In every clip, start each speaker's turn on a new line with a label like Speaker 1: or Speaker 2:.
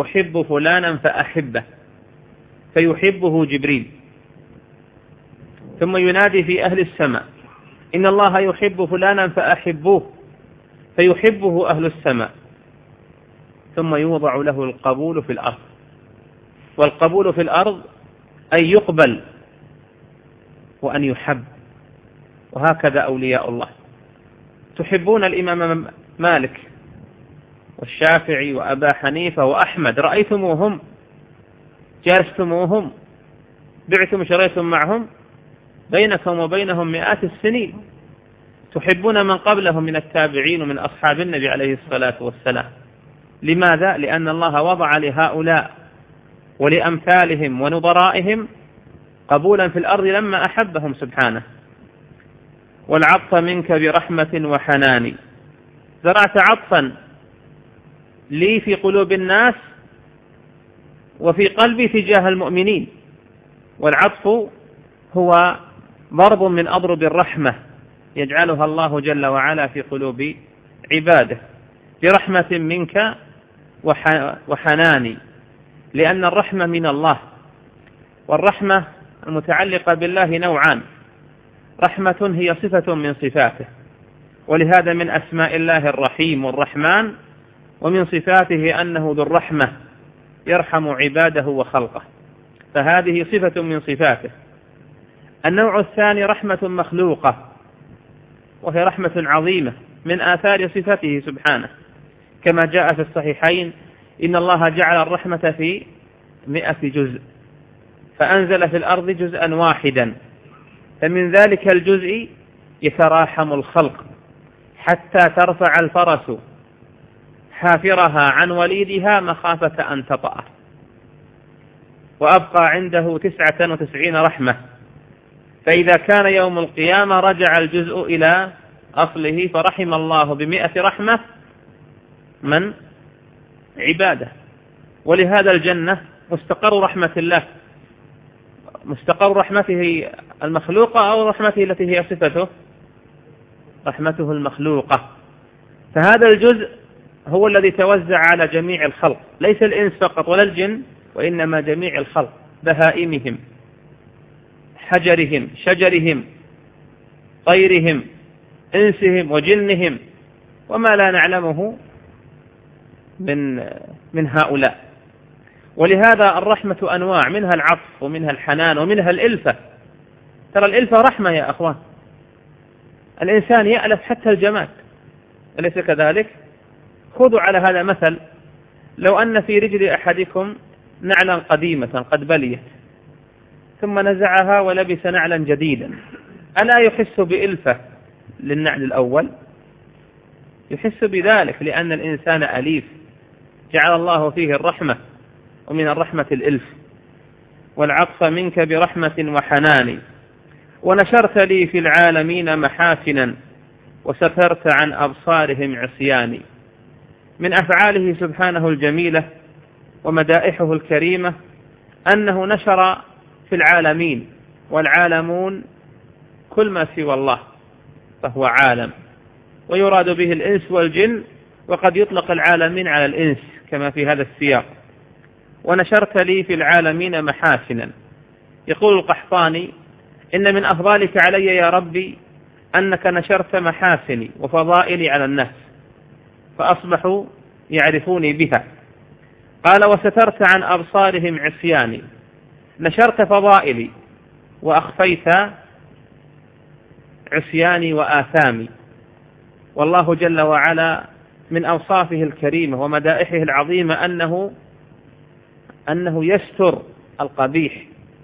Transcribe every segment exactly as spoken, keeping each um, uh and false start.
Speaker 1: أحب فلانا فأحبه فيحبه جبريل. ثم ينادي في أهل السماء إن الله يحب فلانا فأحبوه فيحبه أهل السماء. ثم يوضع له القبول في الأرض، والقبول في الأرض أن يقبل وأن يحب. وهكذا أولياء الله. تحبون الإمام مالك والشافعي وأبا حنيفة وأحمد، رأيتموهم، جالستموهم، بعتم شريتم معهم، بينكم وبينهم مئات السنين. تحبون من قبلهم من التابعين ومن أصحاب النبي عليه الصلاة والسلام. لماذا؟ لأن الله وضع لهؤلاء ولأمثالهم ونظرائهم قبولا في الأرض لما أحبهم سبحانه. والعطف منك برحمة وحنان، زرعت عطفا لي في قلوب الناس وفي قلبي تجاه المؤمنين. والعطف هو ضرب من أضرب الرحمة يجعلها الله جل وعلا في قلوب عباده، برحمة منك وحنان، لأن الرحمة من الله، والرحمة المتعلقة بالله نوعان: رحمة هي صفة من صفاته، ولهذا من أسماء الله الرحيم والرحمن، ومن صفاته أنه ذو الرحمة يرحم عباده وخلقه، فهذه صفة من صفاته. النوع الثاني رحمة مخلوقة، وهي رحمة عظيمة من آثار صفته سبحانه، كما جاء في الصحيحين إن الله جعل الرحمة في مئة جزء، فأنزل في الأرض جزءا واحدا، فمن ذلك الجزء يتراحم الخلق حتى ترفع الفرس حافرها عن وليدها مخافة أن تطأه، وأبقى عنده تسعة وتسعين رحمة. فإذا كان يوم القيامة رجع الجزء إلى أصله، فرحم الله بمئة رحمة من عباده. ولهذا الجنة مستقر رحمة الله، مستقر رحمته المخلوقة أو رحمته التي هي صفته، رحمته المخلوقة. فهذا الجزء هو الذي توزع على جميع الخلق، ليس الإنس فقط ولا الجن، وإنما جميع الخلق، بهائمهم، حجرهم، شجرهم، طيرهم، إنسهم وجنهم، وما لا نعلمه من من هؤلاء. ولهذا الرحمة أنواع، منها العطف ومنها الحنان ومنها الإلفة. ترى الإلفة رحمة يا أخوان، الإنسان يألف حتى الجماد، أليس كذلك؟ خذوا على هذا مثل: لو أن في رجل أحدكم نعلا قديمة قد بليت، ثم نزعها ولبس نعلا جديدا، ألا يحس بإلفة للنعل الأول؟ يحس بذلك، لأن الإنسان أليف، جعل الله فيه الرحمة، ومن الرحمة الإلف. والعطف منك برحمة وحنان، ونشرت لي في العالمين محاسنا، وسترت عن أبصارهم عصياني. من أفعاله سبحانه الجميلة ومدائحه الكريمة أنه نشر في العالمين، والعالمون كل ما سوى الله فهو عالم، ويراد به الإنس والجن، وقد يطلق العالمين على الإنس كما في هذا السياق. ونشرت لي في العالمين محاسنا. يقول القحطاني: إن من أفضالك علي يا ربي أنك نشرت محاسني وفضائلي على الناس، فأصبحوا يعرفوني بها. قال: وسترت عن أبصارهم عصياني. نشرت فضائلي وأخفيت عصياني وآثامي. والله جل وعلا من أوصافه الكريمة ومدائحه العظيمة أنه أنه يستر القبيح،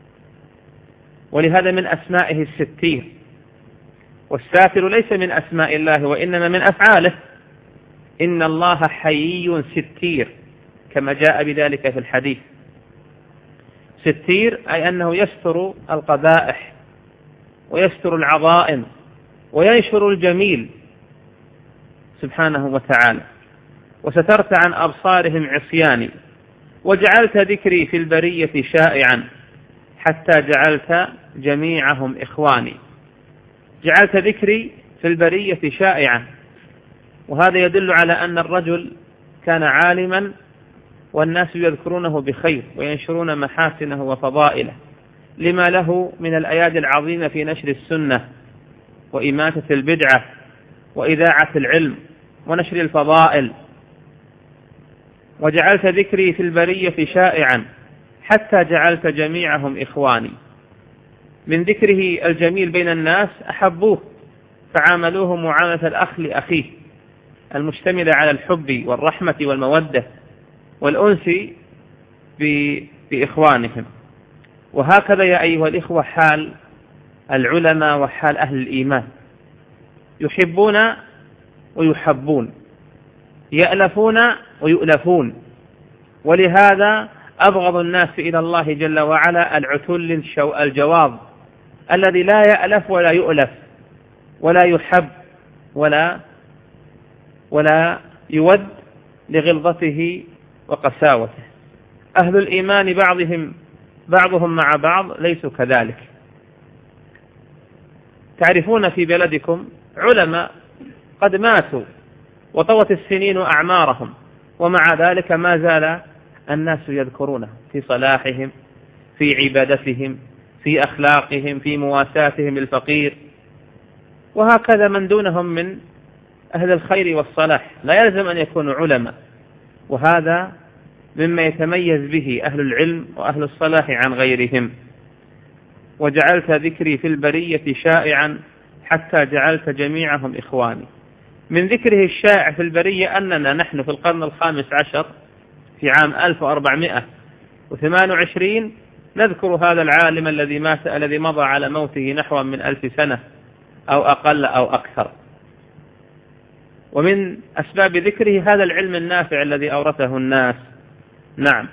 Speaker 1: ولهذا من أسمائه الستير. والساتر ليس من أسماء الله وإنما من أفعاله. إن الله حيي ستير، كما جاء بذلك في الحديث. ستير أي أنه يستر القبائح ويستر العظائم وينشر الجميل سبحانه وتعالى. وسترت عن أبصارهم عصياني، وجعلت ذكري في البرية شائعا، حتى جعلت جميعهم إخواني. جعلت ذكري في البرية شائعا، وهذا يدل على أن الرجل كان عالما والناس يذكرونه بخير وينشرون محاسنه وفضائله لما له من الأيادي العظيمة في نشر السنة وإماتة البدعة وإذاعة العلم ونشر الفضائل. وجعلت ذكري في البرية شائعا حتى جعلت جميعهم إخواني. من ذكره الجميل بين الناس أحبوه فعاملوه معاملة الأخ لأخيه المشتملة على الحب والرحمة والمودة والأنس بإخوانهم. وهكذا يا أيها الإخوة حال العلماء وحال أهل الإيمان، يحبون ويحبون، يألفون ويؤلفون. ولهذا أبغض الناس إلى الله جل وعلا العتل الجواظ الذي لا يألف ولا يؤلف ولا يحب ولا ولا يود لغلظته وقساوته. أهل الإيمان بعضهم بعضهم مع بعض ليسوا كذلك. تعرفون في بلدكم علماء قد ماتوا وطوت السنين أعمارهم، ومع ذلك ما زال الناس يذكرونه في صلاحهم، في عبادتهم، في أخلاقهم، في مواساتهم للفقير. وهكذا من دونهم من أهل الخير والصلاح لا يلزم أن يكونوا علماء، وهذا مما يتميز به أهل العلم وأهل الصلاح عن غيرهم. وجعلت ذكري في البرية شائعا حتى جعلت جميعهم إخواني. من ذكره الشائع في البرية أننا نحن في القرن الخامس عشر في عام ألف وأربعمائة وثمانية وعشرين نذكر هذا العالم الذي مات الذي مضى على موته نحو من ألف سنة أو أقل أو أكثر. ومن أسباب ذكره هذا العلم النافع الذي أورثه الناس. نعم.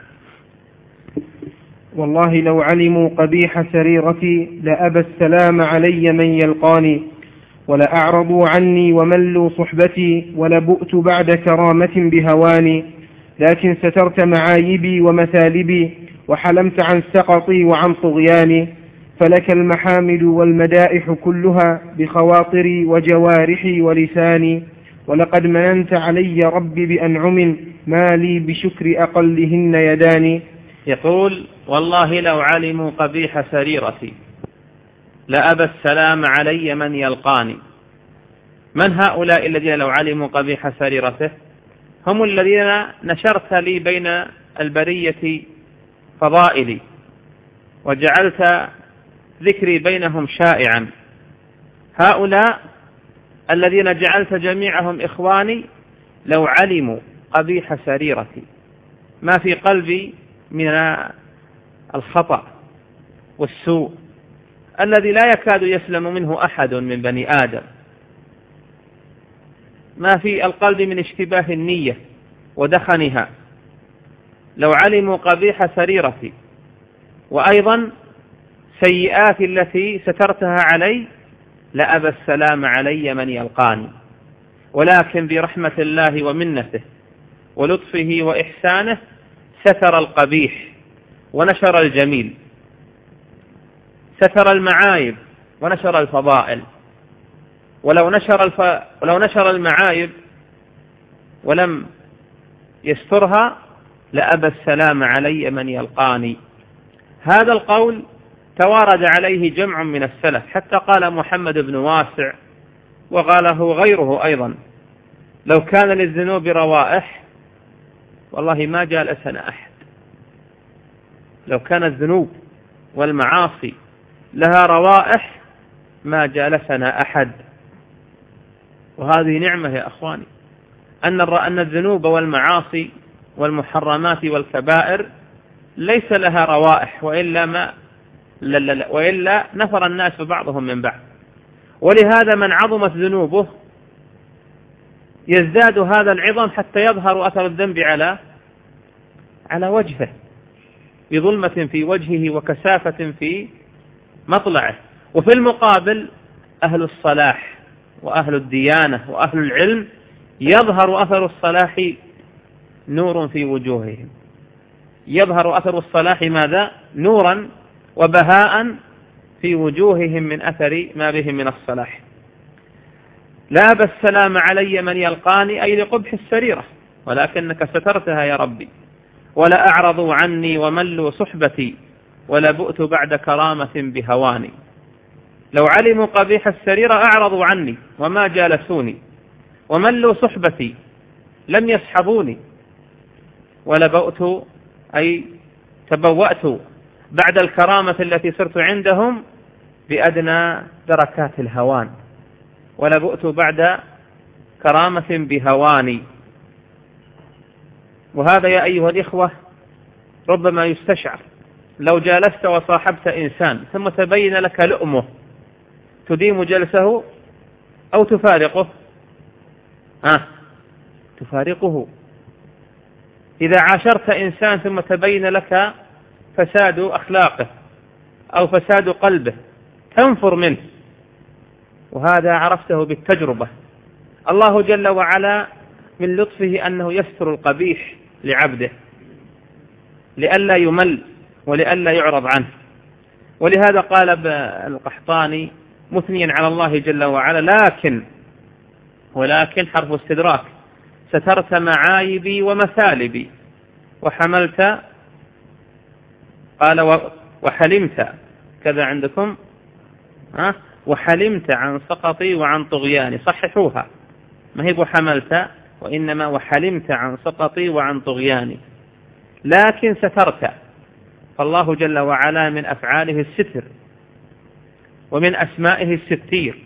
Speaker 2: والله لو علموا قبيح سريرتي لأبى السلام علي من يلقاني، ولأعرضوا عني وملوا صحبتي، ولبؤت بعد كرامة بهواني. لكن سترت معايبي ومثالبي، وحلمت عن سقطي وعن طغياني. فلك المحامد والمدائح كلها بخواطري وجوارحي ولساني. ولقد مننت علي ربي بأنعم ما لي بشكر أقلهن يداني.
Speaker 1: يقول والله لو علموا قبيح سريرتي لأبى السلام علي من يلقاني. من هؤلاء الذين لو علموا قبيح سريرته؟ هم الذين نشرت لي بين البرية فضائلي وجعلت ذكري بينهم شائعا. هؤلاء الذين جعلت جميعهم إخواني لو علموا قبيح سريرتي، ما في قلبي من الخطأ والسوء الذي لا يكاد يسلم منه أحد من بني آدم، ما في القلب من اشتباه النية ودخنها. لو علموا قبيح سريرتي وأيضا سيئاتي التي سترتها علي لأبى السلام علي من يلقاني. ولكن برحمة الله ومنته ولطفه وإحسانه ستر القبيح ونشر الجميل، ستر المعايب ونشر الفضائل. ولو نشر, الف... ولو نشر المعايب ولم يسترها لأبى السلام علي من يلقاني. هذا القول توارد عليه جمع من السلف، حتى قال محمد بن واسع وقاله غيره أيضا: لو كان للذنوب روائح والله ما جالسنا أحد. لو كان الذنوب والمعاصي لها روائح ما جالسنا أحد. وهذه نعمة يا أخواني، أن أن الذنوب والمعاصي والمحرمات والكبائر ليس لها روائح، وإلا ما لا لا لا وإلا نفر الناس بعضهم من بعض. ولهذا من عظمت ذنوبه يزداد هذا العظم حتى يظهر أثر الذنب على على وجهه بظلمة في وجهه وكثافة في مطلعه. وفي المقابل أهل الصلاح وأهل الديانة وأهل العلم يظهر أثر الصلاح نور في وجوههم، يظهر أثر الصلاح ماذا؟ نورا وبهاء في وجوههم من أثر ما بهم من الصلاح. لا أبى السلام علي من يلقاني، أي لقبح السريرة، ولكنك سترتها يا ربي. ولأعرضوا عني وملوا صحبتي ولبؤت بعد كرامة بهواني. لو علموا قبيح السريرة أعرضوا عني وما جالسوني، وملوا صحبتي لم يصحبوني، ولبؤت أي تبوأت بعد الكرامة التي صرت عندهم بأدنى دركات الهوان، ولبؤت بعد كرامة بهواني. وهذا يا أيها الإخوة ربما يستشعر لو جالست وصاحبت إنسان ثم تبين لك لؤمه، تديم جلسه أو تفارقه؟ آه تفارقه. إذا عاشرت إنسان ثم تبين لك فساد أخلاقه أو فساد قلبه تنفر منه، وهذا عرفته بالتجربة. الله جل وعلا من لطفه أنه يستر القبيح لعبده لئلا يمل ولئلا يعرض عنه. ولهذا قال القحطاني مثنيا على الله جل وعلا: لكن ولكن حرف استدراك سترت معايبي ومثالبي وحملت، قال وحلمت كذا عندكم ها وحلمت عن سقطي وعن طغياني، صححوها، ما هي وحملت وإنما وحلمت عن سقطي وعن طغياني. لكن سترت، فالله جل وعلا من أفعاله الستر، ومن أسمائه الستير،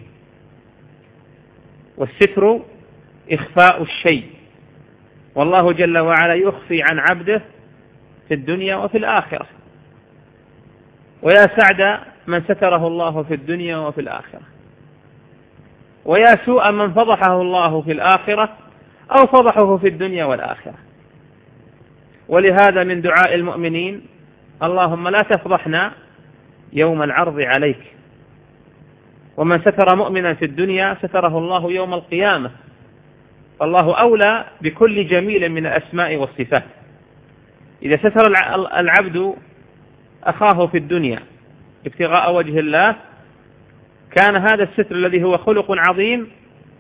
Speaker 1: والستر إخفاء الشيء، والله جل وعلا يخفي عن عبده في الدنيا وفي الآخرة. ويا سعد من ستره الله في الدنيا وفي الآخرة، ويا سوء من فضحه الله في الآخرة أو فضحه في الدنيا والآخرة. ولهذا من دعاء المؤمنين: اللهم لا تفضحنا يوم العرض عليك. ومن ستر مؤمنا في الدنيا ستره الله يوم القيامة، فالله أولى بكل جميل من الأسماء والصفات. إذا ستر العبد أخاه في الدنيا ابتغاء وجه الله كان هذا الستر الذي هو خلق عظيم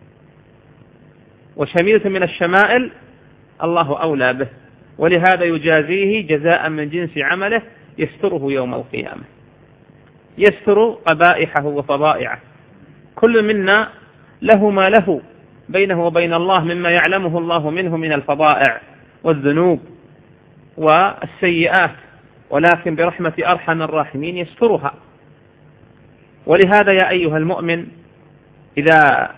Speaker 1: وشميلة من الشمائل الله أولى به، ولهذا يجازيه جزاء من جنس عمله يستره يوم القيامة، يستر قبائحه وفضائعه. كل منا له ما له بينه وبين الله مما يعلمه الله منه من الفضائع والذنوب والسيئات، ولكن برحمة أرحم الراحمين يسترها. ولهذا يا أيها المؤمن إذا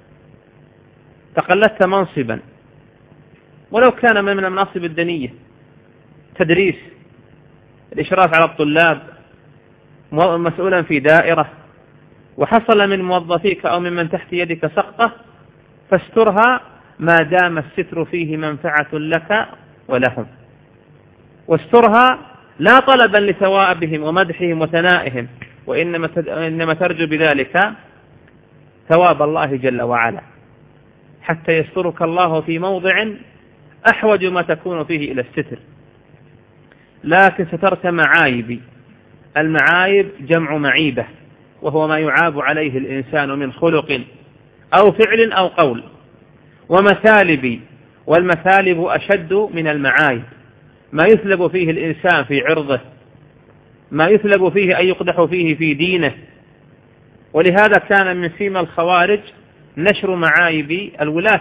Speaker 1: تقلدت منصبا ولو كان من المناصب الدنية، تدريس، الإشراف على الطلاب، مسؤولا في دائرة، وحصل من موظفيك أو ممن تحت يدك سقطة، فاسترها ما دام الستر فيه منفعة لك ولهم، واسترها لا طلبا لثوابهم ومدحهم وثنائهم، وإنما ترجو بذلك ثواب الله جل وعلا، حتى يسترك الله في موضع أحوج ما تكون فيه إلى الستر. لكن سترت معايبي. المعايب جمع معيبة، وهو ما يعاب عليه الإنسان من خلق أو فعل أو قول. ومثالبي، والمثالب أشد من المعايب، ما يثلب فيه الإنسان في عرضه، ما يثلب فيه أن يقدح فيه في دينه. ولهذا كان من سيما الخوارج نشر معايب الولاة.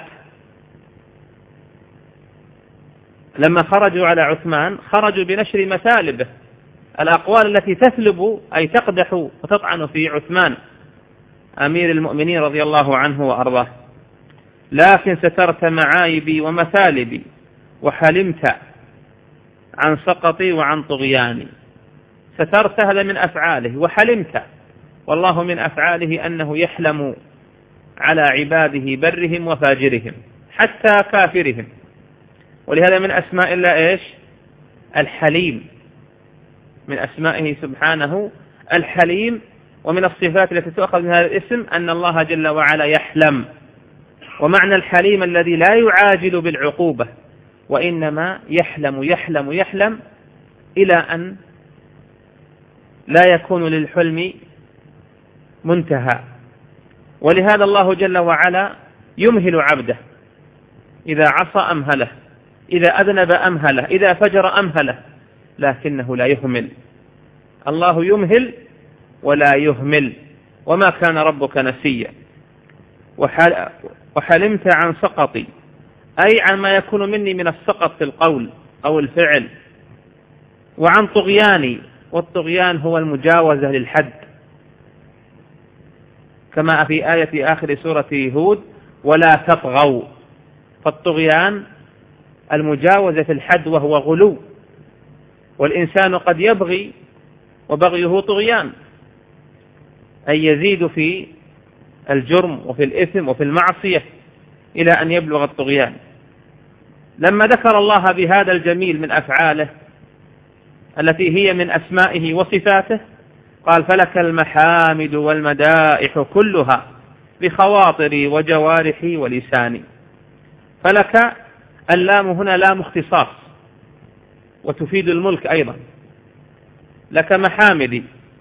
Speaker 1: لما خرجوا على عثمان خرجوا بنشر مثالبه، الأقوال التي تثلب أي تقدح وتطعن في عثمان أمير المؤمنين رضي الله عنه وأرضاه. لكن سترت معايبي ومثالبي وحلمت عن سقطي وعن طغياني. سترت هذا من أفعاله، وحلمت، والله من أفعاله أنه يحلم على عباده برهم وفاجرهم حتى كافرهم. ولهذا من أسماء الله إيش؟ الحليم، من أسمائه سبحانه الحليم. ومن الصفات التي تؤخذ من هذا الاسم أن الله جل وعلا يحلم. ومعنى الحليم الذي لا يعاجل بالعقوبة، وإنما يحلم يحلم يحلم إلى أن لا يكون للحلم منتهى. ولهذا الله جل وعلا يمهل عبده، إذا عصى أمهله، إذا أذنب أمهله، إذا فجر أمهله، لكنه لا يهمل. الله يمهل ولا يهمل، وما كان ربك نسيا. وحل وحلمت عن سقطي، أي عن ما يكون مني من السقط في القول أو الفعل، وعن طغياني، والطغيان هو المجاوزة للحد، كما في آية آخر سورة هود: ولا تطغوا. فالطغيان المجاوزة في الحد وهو غلو، والإنسان قد يبغي وبغيه طغيان، أي يزيد في الجرم وفي الإثم وفي المعصية إلى أن يبلغ الطغيان. لما ذكر الله بهذا الجميل من أفعاله التي هي من أسمائه وصفاته قال: فلك المحامد والمدائح كلها بخواطري وجوارحي ولساني. فلك اللام هنا لام اختصاص وتفيد الملك أيضا. لك محامدي،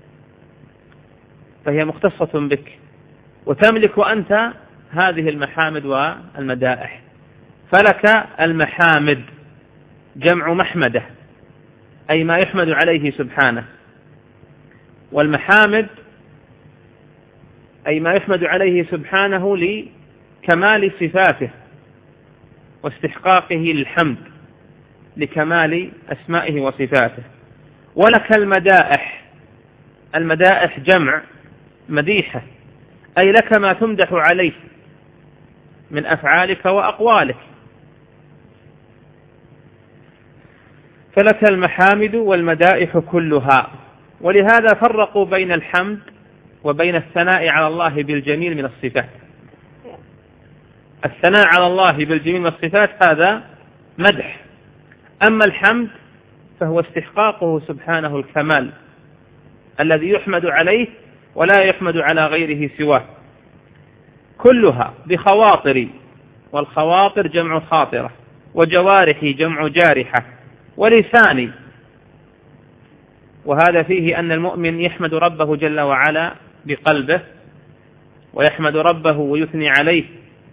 Speaker 1: فهي مختصة بك، وتملك أنت هذه المحامد والمدائح. فلك المحامد جمع محمده، أي ما يحمد عليه سبحانه، والمحامد أي ما يحمد عليه سبحانه لكمال صفاته واستحقاقه للحمد لكمال أسمائه وصفاته. ولك المدائح، المدائح جمع مديحة، أي لك ما تمدح عليه من أفعالك وأقوالك. فلك المحامد والمدائح كلها. ولهذا فرقوا بين الحمد وبين الثناء على الله بالجميل من الصفات. الثناء على الله بالجميل من الصفات هذا مدح، أما الحمد فهو استحقاقه سبحانه الكمال الذي يحمد عليه ولا يحمد على غيره سواه. كلها بخواطري، والخواطر جمع خاطرة، وجوارحي جمع جارحة، ولساني. وهذا فيه أن المؤمن يحمد ربه جل وعلا بقلبه، ويحمد ربه ويثني عليه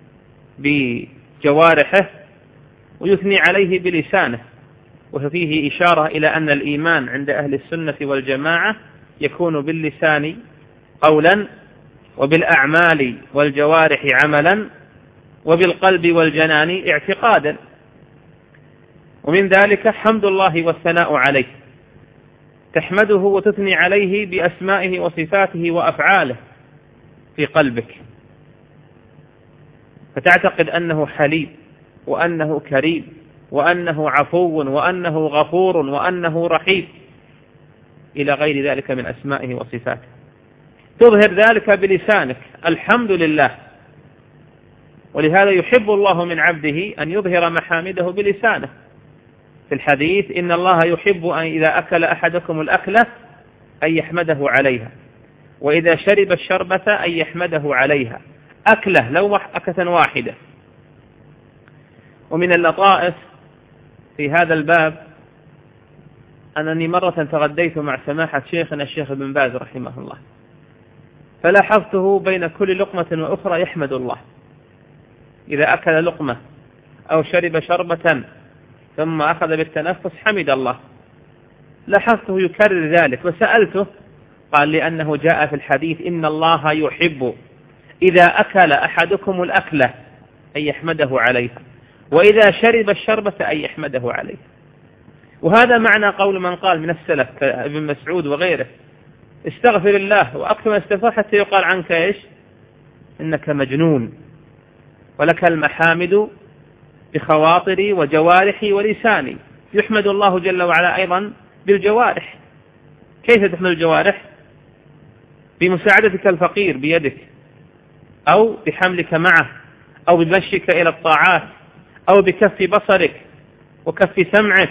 Speaker 1: بجوارحه، ويثني عليه بلسانه. وفيه إشارة إلى أن الإيمان عند أهل السنة والجماعة يكون باللسان قولا، وبالأعمال والجوارح عملا، وبالقلب والجنان اعتقادا. ومن ذلك حمد الله والثناء عليه، تحمده وتثني عليه بأسمائه وصفاته وأفعاله في قلبك، فتعتقد أنه حليم، وأنه كريم، وأنه عفو، وأنه غفور، وأنه رحيم، إلى غير ذلك من أسمائه وصفاته. تظهر ذلك بلسانك: الحمد لله. ولهذا يحب الله من عبده أن يظهر محامده بلسانه. في الحديث: إن الله يحب أن إذا أكل أحدكم الأكلة أن يحمده عليها، وإذا شرب الشربة أن يحمده عليها. أكلة لو أكلة واحدة. ومن اللطائف في هذا الباب أنني مرة تغديت مع سماحة شيخنا الشيخ ابن باز رحمه الله، فلاحظته بين كل لقمة وأخرى يحمد الله. إذا أكل لقمة أو شرب شربة ثم أخذ بالتنفس حمد الله. لاحظته يكرر ذلك، وسألته قال: لأنه جاء في الحديث: إن الله يحب إذا أكل أحدكم الأكلة أن يحمده عليها، وإذا شرب الشربة أن يحمده عليها. وهذا معنى قول من قال من السلف كابن مسعود وغيره: استغفر الله وأكثر ما استغفر حتى يقال عنك إيش؟ إنك مجنون. ولك المحامد بخواطري وجوارحي ولساني. يحمد الله جل وعلا أيضا بالجوارح. كيف تحمد الجوارح؟ بمساعدتك الفقير بيدك، أو بحملك معه، أو بمشيك إلى الطاعات، أو بكف بصرك وكف سمعك.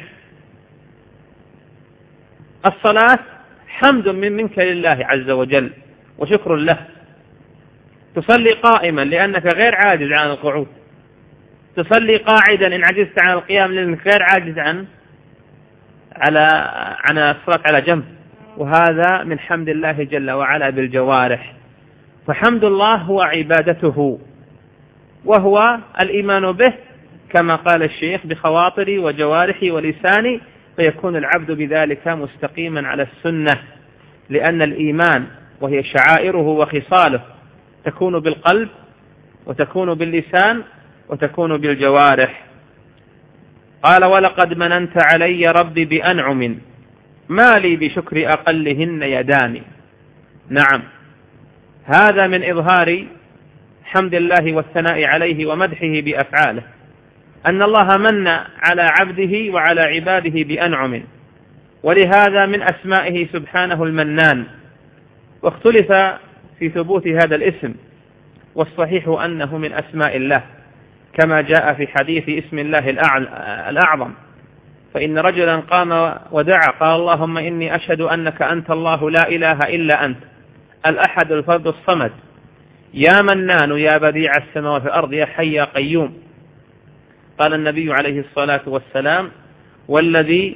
Speaker 1: الصلاة حمد من منك لله عز وجل وشكر له. تصلي قائما لأنك غير عاجز عن القعود، تصلي قاعدا إن عجزت عن القيام لأنك غير عاجز عن على عن الصلاة على جنب. وهذا من حمد الله جل وعلا بالجوارح. فحمد الله هو عبادته، وهو الإيمان به كما قال الشيخ بخواطري وجوارحي ولساني، فيكون العبد بذلك مستقيما على السنة، لأن الإيمان وهي شعائره وخصاله تكون بالقلب وتكون باللسان وتكون بالجوارح. قال ولقد مننت علي ربي بأنعم ما لي بشكر أقلهن يداني. نعم، هذا من إظهار حمد الله والثناء عليه ومدحه بأفعاله، أن الله من على عبده وعلى عباده بأنعم، ولهذا من أسمائه سبحانه المنان. واختلف في ثبوت هذا الاسم، والصحيح أنه من أسماء الله كما جاء في حديث اسم الله الأعظم، فإن رجلا قام ودعا قال اللهم إني أشهد أنك أنت الله لا إله إلا أنت الأحد الفرد الصمد يا منان يا بديع السماوات والأرض يا حي يا قيوم. قال النبي عليه الصلاة والسلام والذي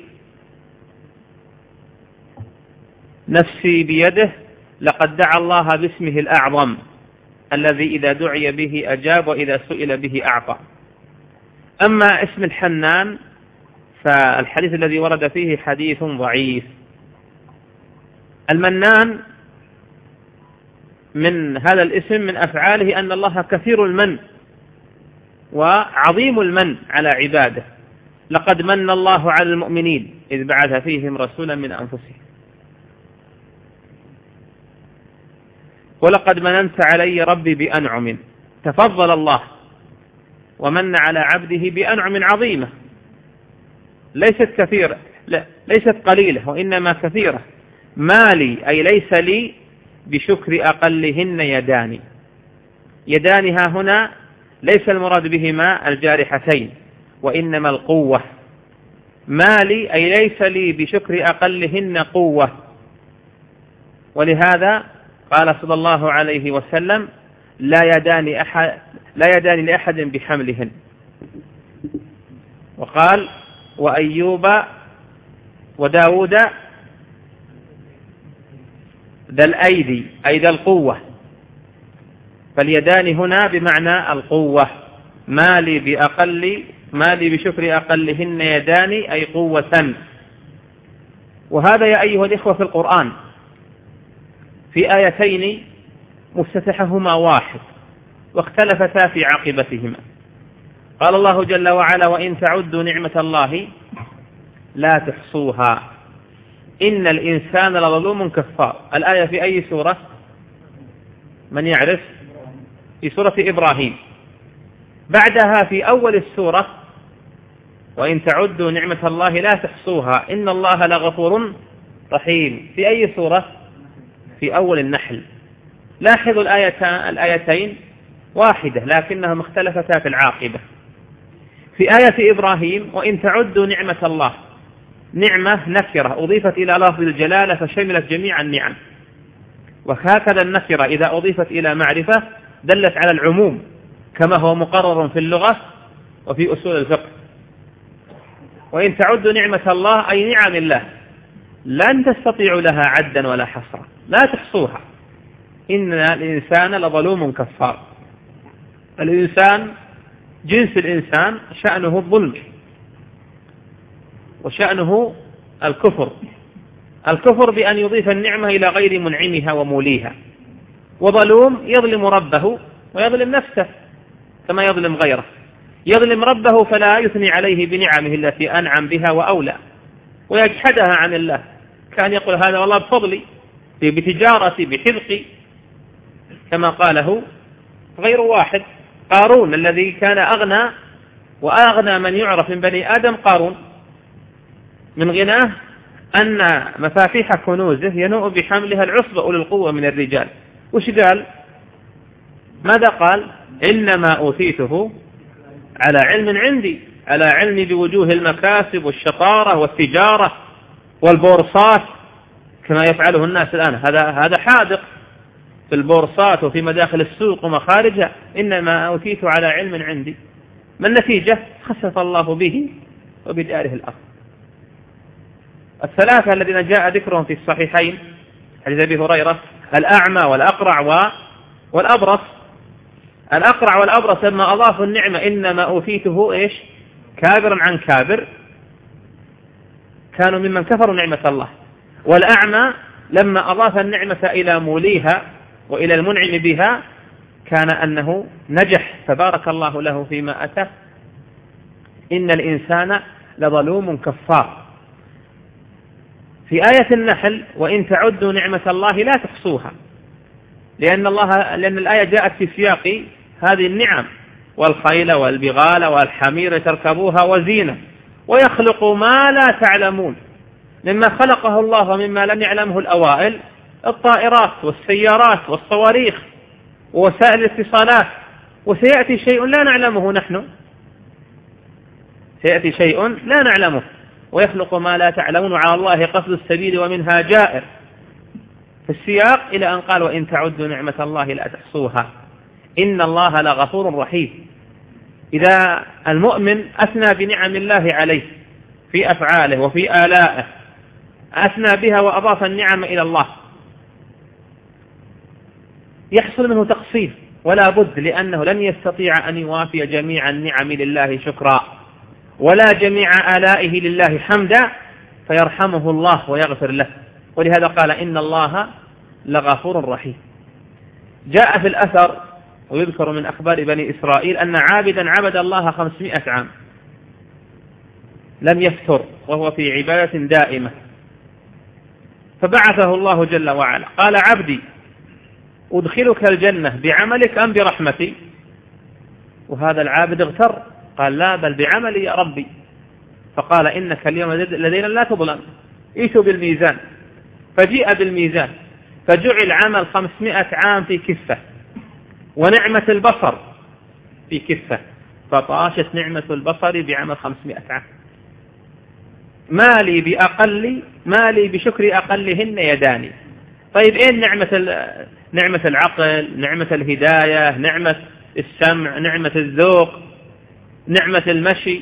Speaker 1: نفسي بيده لقد دعا الله باسمه الأعظم الذي إذا دعي به أجاب وإذا سئل به أعطى. أما اسم الحنان فالحديث الذي ورد فيه حديث ضعيف. المنان من هذا الاسم من أفعاله أن الله كثير المن وعظيم المن على عباده. لقد من الله على المؤمنين إذ بعث فيهم رسولا من أنفسهم ولقد مننت علي ربي بأنعم. تفضل الله ومن على عبده بأنعم عظيمة ليست كثيرة، لا ليست قليلة وإنما كثيرة. ما لي أي ليس لي بشكر أقلهن يداني. يدانها هنا ليس المراد بهما الجارحتين وإنما القوة. ما لي أي ليس لي بشكر أقلهن قوة. ولهذا قال صلى الله عليه وسلم لا يدان أحد لا يدان لأحد بحملهن. وقال وأيوب وداود ذا الأيدي أي ذا القوة، فاليدان هنا بمعنى القوة. ما لي بأقل ما لي بشكر أقلهن يداني أي قوة. وهذا يا أيها الإخوة في القرآن في آيتين مفتتحهما واحد واختلفتا في عاقبتهما. قال الله جل وعلا وإن تعدوا نعمة الله لا تحصوها إن الإنسان لظلوم كفار. الآية في أي سورة؟ من يعرف؟ في سورة إبراهيم. بعدها في أول السورة وإن تعدوا نعمة الله لا تحصوها إن الله لغفور رحيم. في أي سورة؟ في أول النحل. لاحظوا الآيتين واحدة لكنهم اختلفتا في العاقبة. في آية إبراهيم وإن تعدوا نعمة الله، نعمة نكرة أضيفت إلى لفظ الجلالة فشملت جميع النعم، وهكذا النكرة إذا أضيفت إلى معرفة دلت على العموم كما هو مقرر في اللغة وفي أصول الفقه. وإن تعدوا نعمة الله أي نعم الله لن تستطيعوا لها عدا ولا حصرا، لا تحصوها. إن الإنسان لظلوم كفار. الإنسان جنس الإنسان شأنه الظلم وشأنه الكفر. الكفر بأن يضيف النعمة إلى غير منعمها وموليها، وظلوم يظلم ربه ويظلم نفسه كما يظلم غيره. يظلم ربه فلا يثني عليه بنعمه التي أنعم بها وأولى ويجحدها عن الله، كان يقول هذا والله بفضلي بتجارتي بحذقي، كما قاله غير واحد. قارون الذي كان أغنى وأغنى من يعرف من بني آدم قارون، من غناه أن مفاتيح كنوزه ينوء بحملها العصبة أولي القوة من الرجال. وش قال؟ ماذا قال؟ إنما أوتيته على علم عندي، على علم بوجوه المكاسب والشطارة والتجارة والبورصات كما يفعله الناس الآن. هذا هذا حاذق في البورصات وفي مداخل السوق ومخارجها. إنما أوتيت على علم عندي. ما النتيجة؟ خسف الله به وبداره الأرض. الثلاثة الذين جاء ذكرهم في الصحيحين حديث أبي هريرة الأعمى والأقرع والأبرص. الأقرع والأبرص لما أضافوا النعمة إنما أوتيته إيش كابرا عن كابر كانوا ممن كفروا نعمة الله. والأعمى لما أضاف النعمة إلى موليها وإلى المنعم بها كان أنه نجح فبارك الله له فيما أتى. إن الإنسان لظلوم كفار. في آية النحل وإن تعدوا نعمة الله لا تحصوها، لأن الله لأن الآية جاءت في سياق هذه النعم، والخيل والبغال والحمير تركبوها وزينة ويخلق ما لا تعلمون، مما خلقه الله ومما لم يعلمه الأوائل الطائرات والسيارات والصواريخ ووسائل الاتصالات، وسيأتي شيء لا نعلمه نحن، سيأتي شيء لا نعلمه، ويخلق ما لا تعلمون وعلى الله قصد السبيل ومنها جائر في السياق إلى أن قال وإن تعدوا نعمة الله لا تحصوها إن الله لغفور رحيم. إذا المؤمن أثنى بنعم الله عليه في أفعاله وفي آلائه، أثنى بها وأضاف النعم إلى الله، يحصل منه تقصير ولا بد، لأنه لن يستطيع أن يوافي جميع النعم لله شكرا ولا جميع آلائه لله حمدا، فيرحمه الله ويغفر له. ولهذا قال إن الله لغفور رحيم. جاء في الأثر ويذكر من أخبار بني إسرائيل أن عابدا عبد الله خمسمائة عام لم يفتر وهو في عبادة دائمة، فبعثه الله جل وعلا قال عبدي أدخلك الجنة بعملك أم برحمتي؟ وهذا العابد اغتر قال لا بل بعملي يا ربي، فقال إنك اليوم لدينا لا تظلم، ايتوا بالميزان، فجيء بالميزان فجعل عمل خمسمائة عام في كفة ونعمة البصر في كفة، فطاشت نعمة البصر بعمل خمسمائة عام. ما لي بأقل ما لي بشكر أقلهن يداني. طيب إيه نعمة نعمة العقل، نعمة الهداية، نعمة السمع، نعمة الذوق، نعمة المشي؟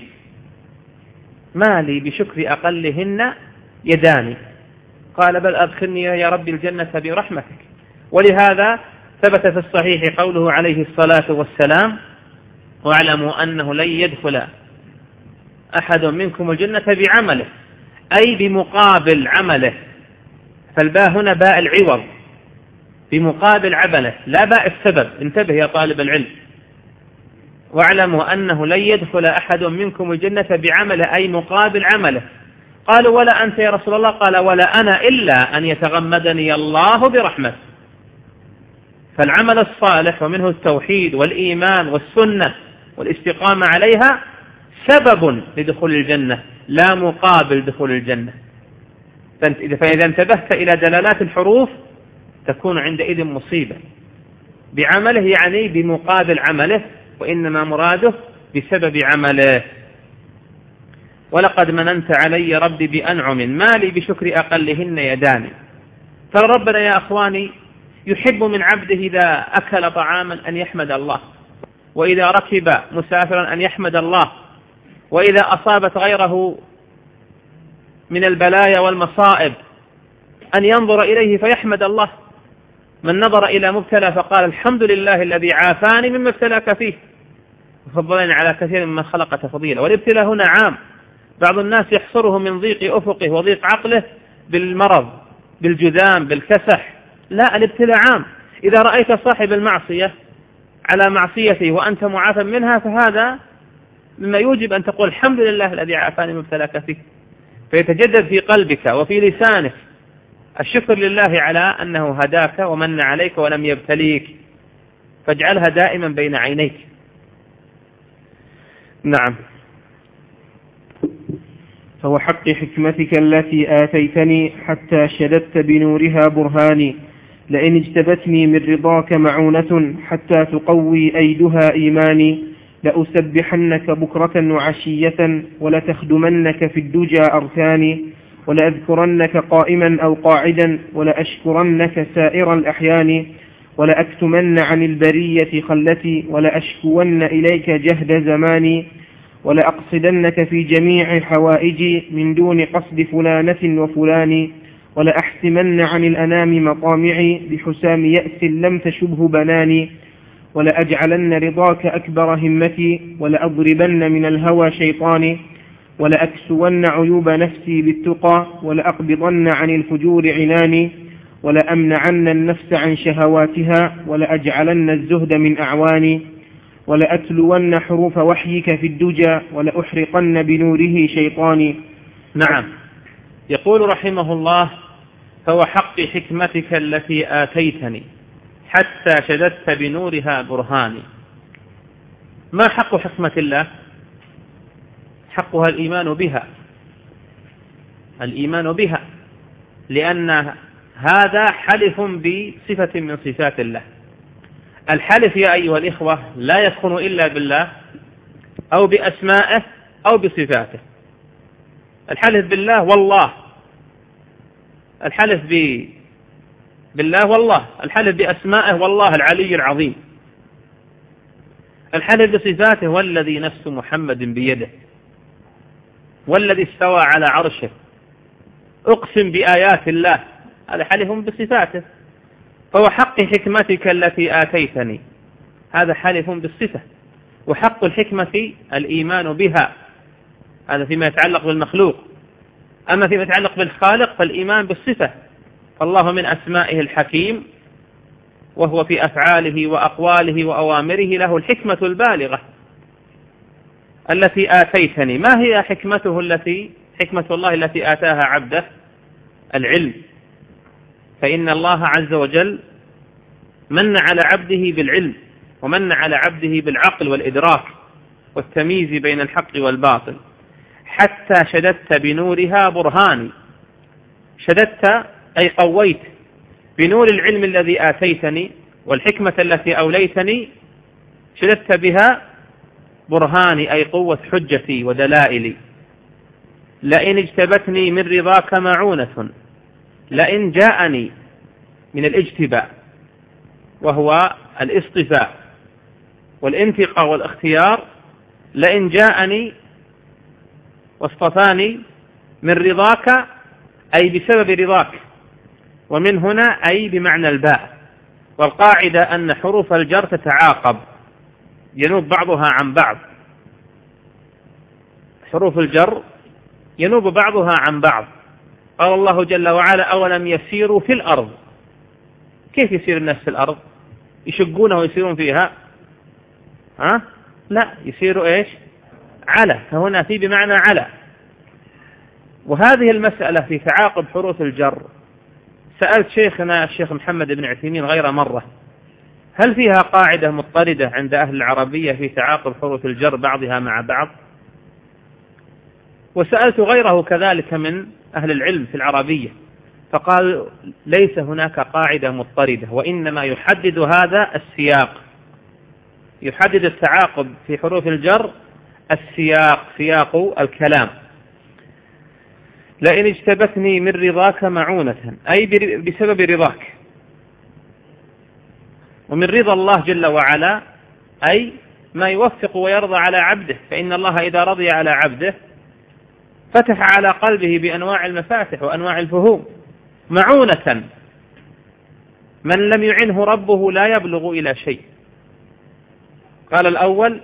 Speaker 1: ما لي بشكر أقلهن يداني. قال بل أدخلني يا رب الجنة برحمتك. ولهذا ثبت في الصحيح قوله عليه الصلاة والسلام واعلموا أنه لن يدخل أحد منكم الجنة بعمله، أي بمقابل عمله، فالباء هنا باء العوض، بمقابل عمله لا باء السبب، انتبه يا طالب العلم. واعلموا أنه لن يدخل أحد منكم الجنة بعمله أي مقابل عمله. قالوا ولا أنت يا رسول الله؟ قال ولا أنا إلا أن يتغمدني الله برحمته. فالعمل الصالح ومنه التوحيد والإيمان والسنة والاستقامة عليها سبب لدخول الجنة لا مقابل دخول الجنة. فإذا انتبهت إلى دلالات الحروف تكون عندئذ مصيبة. بعمله يعني بمقابل عمله، وإنما مراده بسبب عمله. ولقد مننت علي ربي بأنعم ما لي بشكر أقلهن يداني. فربنا يا أخواني يحب من عبده إذا أكل طعاما أن يحمد الله، وإذا ركب مسافرا أن يحمد الله، وإذا أصابت غيره من البلايا والمصائب أن ينظر إليه فيحمد الله. من نظر إلى مبتلى فقال الحمد لله الذي عافاني مما ابتلاك فيه، وفضلني على كثير ممن خلق تفضيلا. والابتلاء هنا عام، بعض الناس يحصره من ضيق أفقه وضيق عقله بالمرض بالجذام بالكسح، لا، الابتلاء عام. إذا رأيت صاحب المعصية على معصيته وأنت معافى منها فهذا مما يوجب أن تقول الحمد لله الذي عافاني مما ابتلاك فيه، فيتجدد في قلبك وفي لسانك الشكر لله على أنه هداك ومن عليك ولم يبتليك، فاجعلها دائما بين عينيك. نعم.
Speaker 2: فهو حق حكمتك التي آتيتني حتى شددت بنورها برهاني، لئن اجتبتني من رضاك معونة حتى تقوي أيدها إيماني، لأسبحنك بكرة وعشية ولتخدمنك في الدجى أركاني، ولأذكرنك قائما أو قاعدا ولأشكرنك سائر الأحيان، ولأكتمن عن البرية خلتي ولأشكون إليك جهد زماني، ولأقصدنك في جميع حوائجي من دون قصد فلانة وفلان، ولأحسمن عن الأنام مطامعي بحسام يأس لم تشبه بناني، ولأجعلن رضاك أكبر همتي، ولأضربن من الهوى شيطاني، ولأكسون عيوب نفسي بالتقى، ولأقبضن عن الفجور عناني، ولأمنعن النفس عن شهواتها، ولأجعلن الزهد من أعواني، ولأتلون حروف وحيك في الدجى، ولأحرقن بنوره شيطاني.
Speaker 1: نعم. يقول رحمه الله: فوحق حكمتك التي آتيتني حتى شددت بنورها برهاني. ما حق حكمة الله؟ حقها الإيمان بها، الإيمان بها، لأن هذا حلف بصفة من صفات الله. الحلف يا أيها الإخوة لا يكون إلا بالله أو بأسمائه أو بصفاته. الحلف بالله والله، الحلف ب... بالله والله، الحلف بأسمائه والله العلي العظيم، الحلف بصفاته والذي نفس محمد بيده، والذي استوى على عرشه، أقسم بآيات الله، هذا حلف بصفاته. فهو حق حكمتك التي آتيتني، هذا حلف بالصفة. وحق الحكمة الإيمان بها، هذا فيما يتعلق بالمخلوق. أما فيما يتعلق بالخالق فالإيمان بالصفة. فالله من أسمائه الحكيم، وهو في أفعاله وأقواله وأوامره له الحكمة البالغة التي آتيتني. ما هي حكمته التي حكمة الله التي آتاها عبده؟ العلم. فإن الله عز وجل من على عبده بالعلم، ومن على عبده بالعقل والإدراك والتمييز بين الحق والباطل. حتى شددت بنورها برهاني، شددت أي قويت بنور العلم الذي آتيتني والحكمة التي أوليتني، شددت بها برهاني أي قوة حجتي ودلائلي. لئن اجتبتني من رضاك معونة، لئن جاءني من الاجتباء وهو الاصطفاء والانتقاء والاختيار، لئن جاءني واصطفاني من رضاك أي بسبب رضاك، ومن هنا أي بمعنى الباء. والقاعدة أن حروف الجر تتعاقب، ينوب بعضها عن بعض. حروف الجر ينوب بعضها عن بعض. قال الله جل وعلا: أولم يسيروا في الأرض. كيف يسير الناس في الأرض؟ يشقونها ويسيرون فيها؟ ها؟ لا، يسيروا إيش؟ على. فهنا في بمعنى على. وهذه المسألة في تعاقب حروف الجر سألت شيخنا الشيخ محمد بن عثيمين غير مرة: هل فيها قاعدة مضطردة عند أهل العربية في تعاقب حروف الجر بعضها مع بعض؟ وسألت غيره كذلك من أهل العلم في العربية، فقال: ليس هناك قاعدة مضطردة، وإنما يحدد هذا السياق، يحدد التعاقب في حروف الجر السياق، سياق الكلام. لئن اجتبتني من رضاك معونة أي بسبب رضاك، ومن رضا الله جل وعلا أي ما يوفق ويرضى على عبده. فإن الله إذا رضي على عبده فتح على قلبه بأنواع المفاتح وأنواع الفهوم. معونة، من لم يعنه ربه لا يبلغ إلى شيء. قال الأول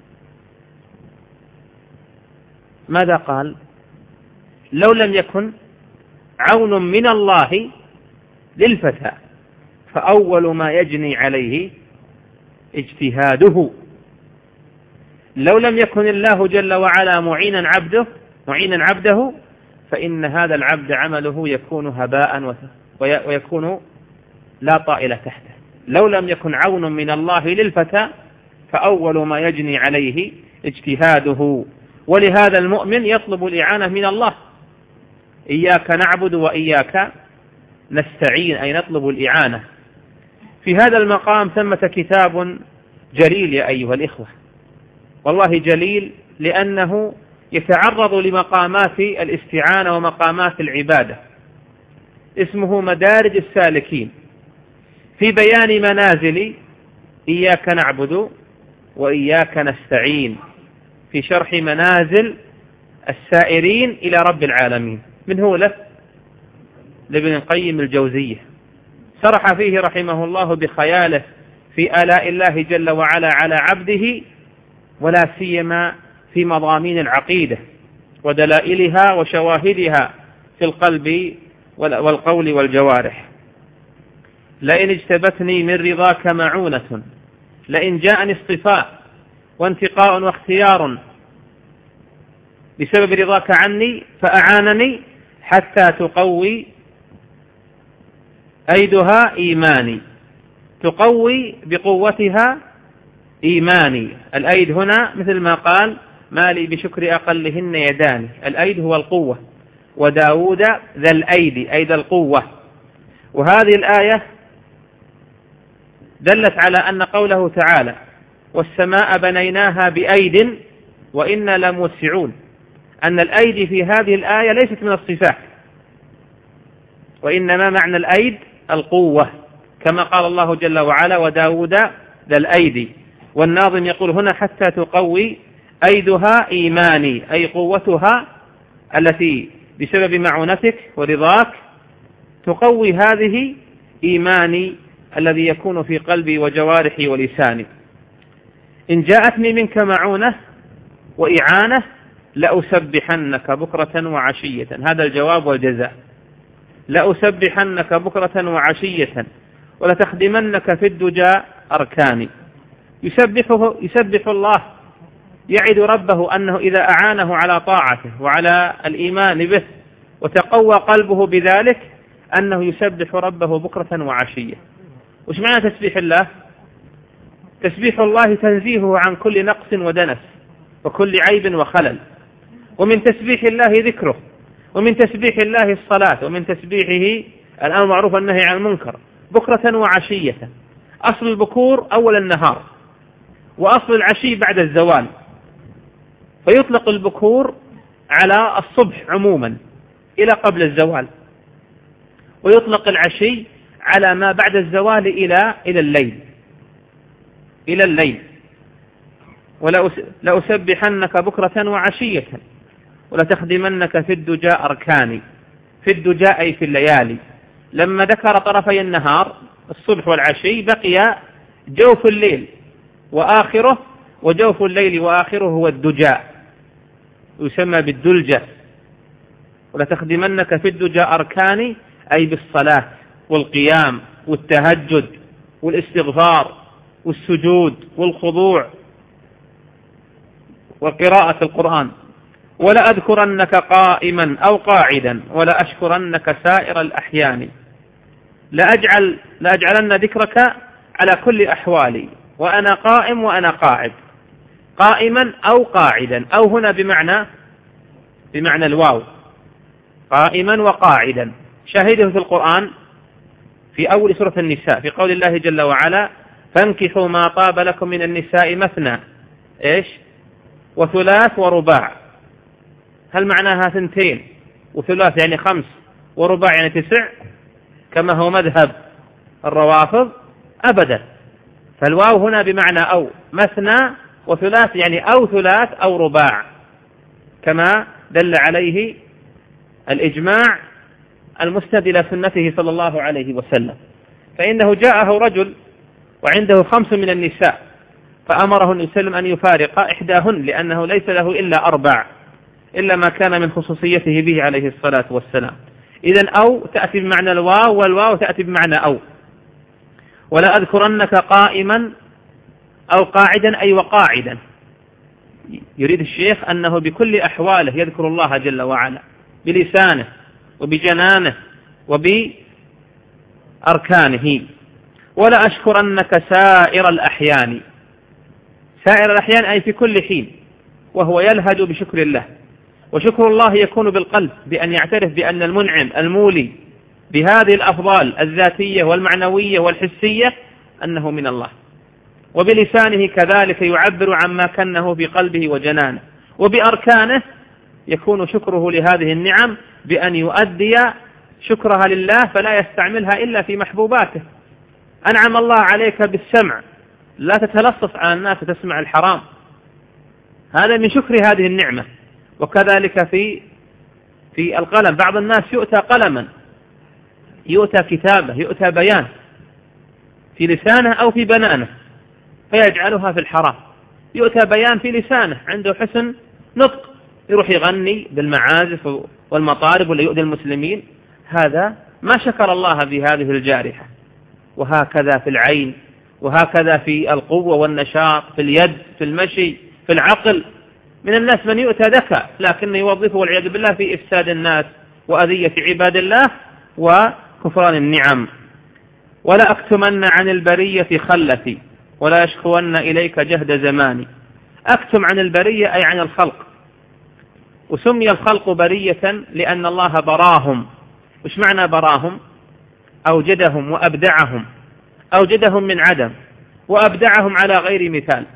Speaker 1: ماذا قال؟ لو لم يكن عون من الله للفتى فأول ما يجني عليه اجتهاده. لو لم يكن الله جل وعلا معينا عبده معينا عبده فإن هذا العبد عمله يكون هباء ويكون لا طائل تحته. لو لم يكن عون من الله للفتى فأول ما يجني عليه اجتهاده. ولهذا المؤمن يطلب الإعانة من الله: إياك نعبد وإياك نستعين، أي نطلب الإعانة. في هذا المقام ثمة كتاب جليل يا أيها الإخوة، والله جليل لأنه يتعرض لمقامات الاستعانة ومقامات العبادة، اسمه مدارج السالكين في بيان منازل إياك نعبد وإياك نستعين، في شرح منازل السائرين إلى رب العالمين. من هو له؟ لابن القيم الجوزية. شرح فيه رحمه الله بخياله في آلاء الله جل وعلا على عبده، ولا سيما في مضامين العقيدة ودلائلها وشواهدها في القلب والقول والجوارح. لئن اجتبتني من رضاك معونة، لئن جاءني اصطفاء وانتقاء واختيار بسبب رضاك عني فأعانني حتى تقوي أيدها إيماني، تقوي بقوتها إيماني. الأيد هنا مثل ما قال: ما لي بشكر أقلهن يداني. الأيد هو القوة، وداود ذا الأيد أيد القوة. وهذه الآية دلت على أن قوله تعالى: والسماء بنيناها بأيد وإنا لموسعون، أن الأيد في هذه الآية ليست من الصفات، وإنما معنى الأيد القوة، كما قال الله جل وعلا: وداود ذا الأيد. والناظم يقول هنا: حتى تقوي أيدها إيماني، أي قوتها التي بسبب معونتك ورضاك تقوي هذه إيماني الذي يكون في قلبي وجوارحي ولساني. إن جاءتني منك معونة وإعانة لأسبحنك بكرة وعشية. هذا الجواب والجزاء. لأسبحنك بكرة وعشية ولتخدمنك في الدجى أركاني. يسبحه يسبح الله، يعد ربه أنه إذا أعانه على طاعته وعلى الإيمان به وتقوى قلبه بذلك أنه يسبح ربه بكرة وعشية. وش معنى تسبيح الله؟ تسبيح الله تنزيهه عن كل نقص ودنس وكل عيب وخلل. ومن تسبيح الله ذكره، ومن تسبيح الله الصلاة، ومن تسبيحه الأمر بالمعروف والنهي عن المنكر بكرة وعشية. أصل البكور أول النهار، وأصل العشي بعد الزوال، فيطلق البكور على الصبح عموما إلى قبل الزوال، ويطلق العشي على ما بعد الزوال إلى إلى الليل إلى الليل. ولأسبحنك بكرة وعشية ولتخدمنك في الدجى أركاني. في الدجى أي في الليالي. لما ذكر طرفي النهار الصبح والعشي بقي جوف الليل وآخره، وجوف الليل وآخره هو الدجى، يسمى بالدلجة. ولتخدمنك في الدجى أركاني أي بالصلاة والقيام والتهجد والاستغفار والسجود والخضوع وقراءة القرآن. ولا أذكرنك قائما أو قاعدا ولا أشكرنك سائر الأحيان. لأجعل لأجعلن ذكرك على كل أحوالي، وأنا قائم وأنا قاعد. قائما أو قاعدا، أو هنا بمعنى بمعنى الواو، قائما وقاعدا. شاهده في القرآن في أول سورة النساء في قول الله جل وعلا: فانكحوا ما طاب لكم من النساء مثنى إيش وثلاث ورباع. هل معناها ثنتين وثلاث يعني خمس ورباع يعني تسع كما هو مذهب الروافض؟ أبدا. فالواو هنا بمعنى أو، مثنى وثلاث يعني أو ثلاث أو رباع، كما دل عليه الإجماع المستند إلى سنته صلى الله عليه وسلم. فإنه جاءه رجل وعنده خمس من النساء فأمره النبي صلى الله عليه وسلم أن يفارق إحداهن لأنه ليس له إلا أربع، إلا ما كان من خصوصيته به عليه الصلاة والسلام. إذن أو تأتي بمعنى الواو، والواو تأتي بمعنى أو. ولا أذكرنك قائما أو قاعدا أي وقاعدا. يريد الشيخ أنه بكل أحواله يذكر الله جل وعلا بلسانه وبجنانه وبأركانه. ولا أشكرنك سائر الأحيان. سائر الأحيان أي في كل حين، وهو يلهج بشكر الله. وشكر الله يكون بالقلب بأن يعترف بأن المنعم المولي بهذه الأفضال الذاتية والمعنوية والحسية أنه من الله. وبلسانه كذلك يعبر عما كنه بقلبه وجنانه. وبأركانه يكون شكره لهذه النعم بأن يؤدي شكرها لله فلا يستعملها إلا في محبوباته. أنعم الله عليك بالسمع، لا تتلصص على الناس تسمع الحرام، هذا من شكر هذه النعمة. وكذلك في في القلم، بعض الناس يؤتى قلما، يؤتى كتابة، يؤتى بيان، في لسانه أو في بنانه فيجعلها في الحرام. يؤتى بيان في لسانه عنده حسن نطق يروح يغني بالمعازف والمطارب ولا يؤذي المسلمين، هذا ما شكر الله بهذه الجارحة. وهكذا في العين، وهكذا في القوة والنشاط، في اليد، في المشي، في العقل. من الناس من يؤتى ذكاء لكن يوظفه والعياذ بالله في إفساد الناس وأذية عباد الله وكفران النعم. ولا أكتمن عن البرية خلتي ولا يشكون إليك جهد زماني. أكتم عن البرية أي عن الخلق، وسمي الخلق برية لأن الله براهم. وش معنى براهم؟ أوجدهم وأبدعهم، أوجدهم من عدم وأبدعهم على غير مثال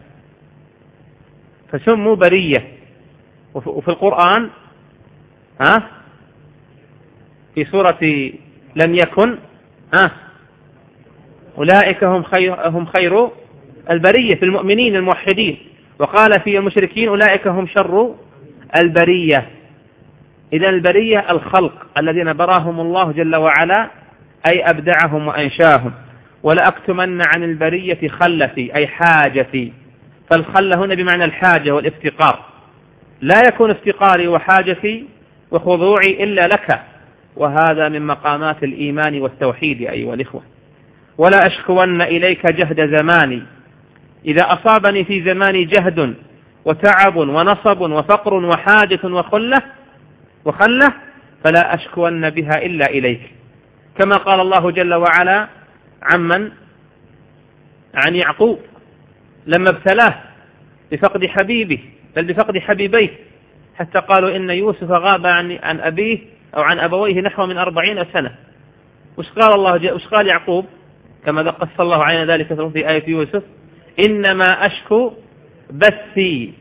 Speaker 1: فسموا برية. وفي القرآن ها في سورة لم يكن ها أولئك هم خير, هم خير البرية في المؤمنين الموحدين، وقال في المشركين أولئك هم شر البرية. إذن البرية الخلق الذين براهم الله جل وعلا أي أبدعهم وأنشاهم. ولأكتمن عن البرية خلتي أي حاجتي، فالخل هنا بمعنى الحاجة والافتقار، لا يكون افتقاري وحاجتي وخضوعي إلا لك، وهذا من مقامات الإيمان والتوحيد أيها الإخوة. ولا أشكون إليك جهد زماني، إذا أصابني في زماني جهد وتعب ونصب وفقر وحاجة وخلة وخلة فلا أشكون بها إلا إليك، كما قال الله جل وعلا عمن عن يعقوب لما ابتلاه بفقد حبيبه بل بفقد حبيبيه، حتى قالوا إن يوسف غاب عن عن أبيه أو عن أبويه نحو من أربعين سنة. وش قال الله وش قال يعقوب كما قص الله علينا ذلك في آية يوسف؟ إنما أشكو بثي،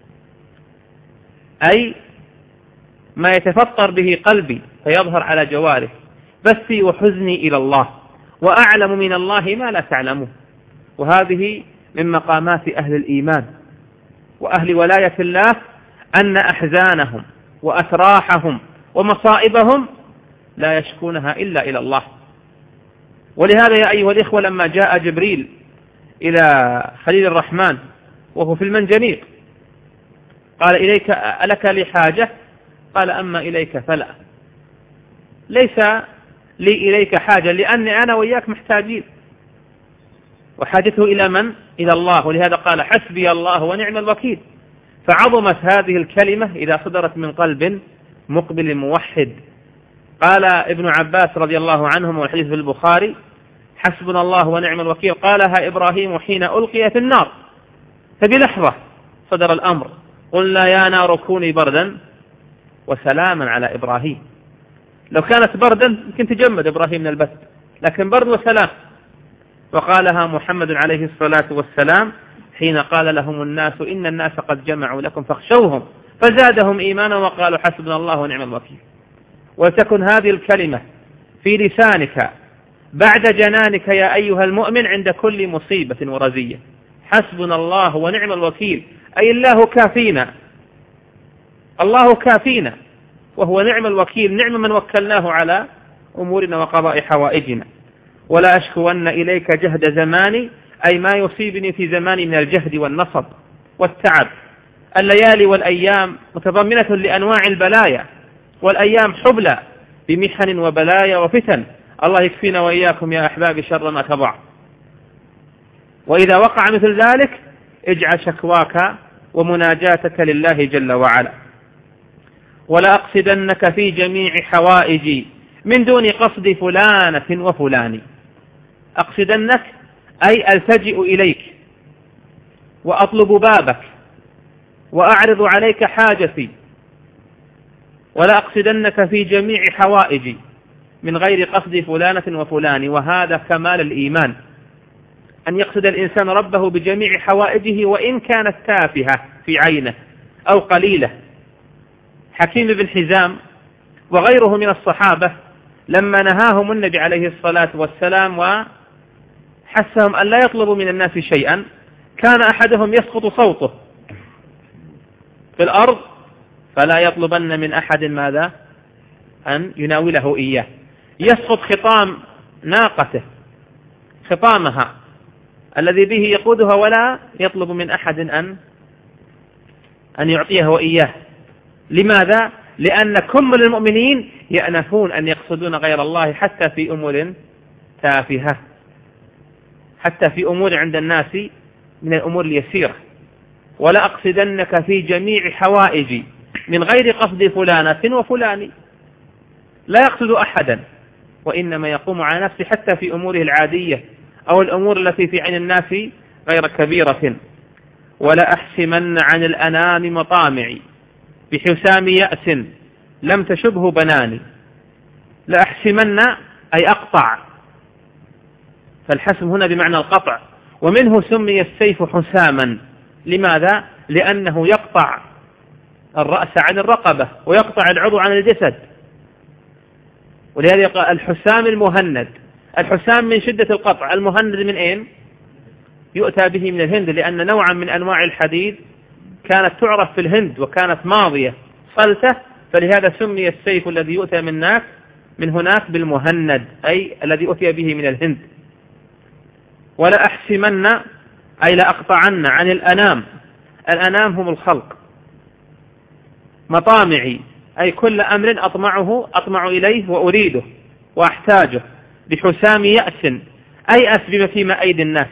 Speaker 1: أي ما يتفطر به قلبي فيظهر على جواره، بثي وحزني إلى الله، وأعلم من الله ما لا تعلمون. وهذه من مقامات أهل الإيمان وأهل ولاية الله أن أحزانهم وأتراحهم ومصائبهم لا يشكونها إلا إلى الله. ولهذا يا أيها الإخوة لما جاء جبريل إلى خليل الرحمن وهو في المنجنيق قال إليك ألك لي حاجة؟ قال أما إليك فلا، ليس لي إليك حاجة لأني أنا وإياك محتاجين، وحاجته إلى من؟ إلى الله. ولهذا قال حسبي الله ونعم الوكيل. فعظمت هذه الكلمة إذا صدرت من قلب مقبل موحد. قال ابن عباس رضي الله عنهم والحديث في البخاري حسبنا الله ونعم الوكيل قالها إبراهيم حين ألقي في النار، فبلحظة صدر الأمر قلنا يا نار كوني بردا وسلاما على إبراهيم. لو كانت بردا يمكن تجمد إبراهيم من البث، لكن برد وسلام. وقالها محمد عليه الصلاة والسلام حين قال لهم الناس إن الناس قد جمعوا لكم فاخشوهم فزادهم إيمانا وقالوا حسبنا الله ونعم الوكيل. وتكن هذه الكلمة في لسانك بعد جنانك يا أيها المؤمن عند كل مصيبة ورزية، حسبنا الله ونعم الوكيل، أي الله كافينا، الله كافينا وهو نعم الوكيل، نعم من وكلناه على أمورنا وقضاء حوائجنا. ولا أشكون إليك جهد زماني، أي ما يصيبني في زماني من الجهد والنصب والتعب. الليالي والأيام متضمنة لأنواع البلايا، والأيام حبلى بمحن وبلايا وفتن. الله يكفينا وإياكم يا أحبابي شر ما تضع. وإذا وقع مثل ذلك اجعل شكواك ومناجاتك لله جل وعلا. ولا أقصدنك في جميع حوائجي من دون قصد فلانة وفلان. أقصدنك أي ألتجئ إليك وأطلب بابك وأعرض عليك حاجتي. ولا أقصدنك في جميع حوائجي من غير قصد فلانة وفلان. وهذا كمال الإيمان، أن يقصد الإنسان ربه بجميع حوائجه وإن كانت تافهة في عينه أو قليلة. حكيم بن حزام وغيره من الصحابة لما نهاهم النبي عليه الصلاة والسلام وحسهم أن لا يطلبوا من الناس شيئا، كان أحدهم يسقط صوته في الأرض فلا يطلبن من أحد ماذا؟ أن يناوله إياه. يسقط خطام ناقته خطامها الذي به يقودها ولا يطلب من أحد أن أن يعطيه وإياه. لماذا؟ لأن كل المؤمنين يأنفون أن يقصدون غير الله حتى في أمور تافهة، حتى في أمور عند الناس من الأمور اليسيرة. ولا أقصدنك في جميع حوائجي من غير قصد فلانة وفلان، لا يقصد أحدا، وإنما يقوم على نفسه حتى في أموره العادية أو الأمور التي في عين الناس غير كبيرة. ولا أحسمن عن الأنام مطامعي بحسام يأس لم تشبه بناني. لا أحسمن أي أقطع، فالحسم هنا بمعنى القطع، ومنه سمي السيف حساما. لماذا؟ لأنه يقطع الرأس عن الرقبة ويقطع العضو عن الجسد، ولهذا يقال الحسام المهند. الحسام من شدة القطع، المهند من أين؟ يؤتى به من الهند، لأن نوعا من أنواع الحديد كانت تعرف في الهند وكانت ماضية صلتة، فلهذا سمي السيف الذي يؤتى من هناك من هناك بالمهند، أي الذي أتي به من الهند. ولا أحسمن أي لأقطعن عن الأنام، الأنام هم الخلق. مطامعي أي كل أمر أطمعه أطمع إليه وأريده وأحتاجه. بحسام يأس أي أسبب فيما أيدي الناس.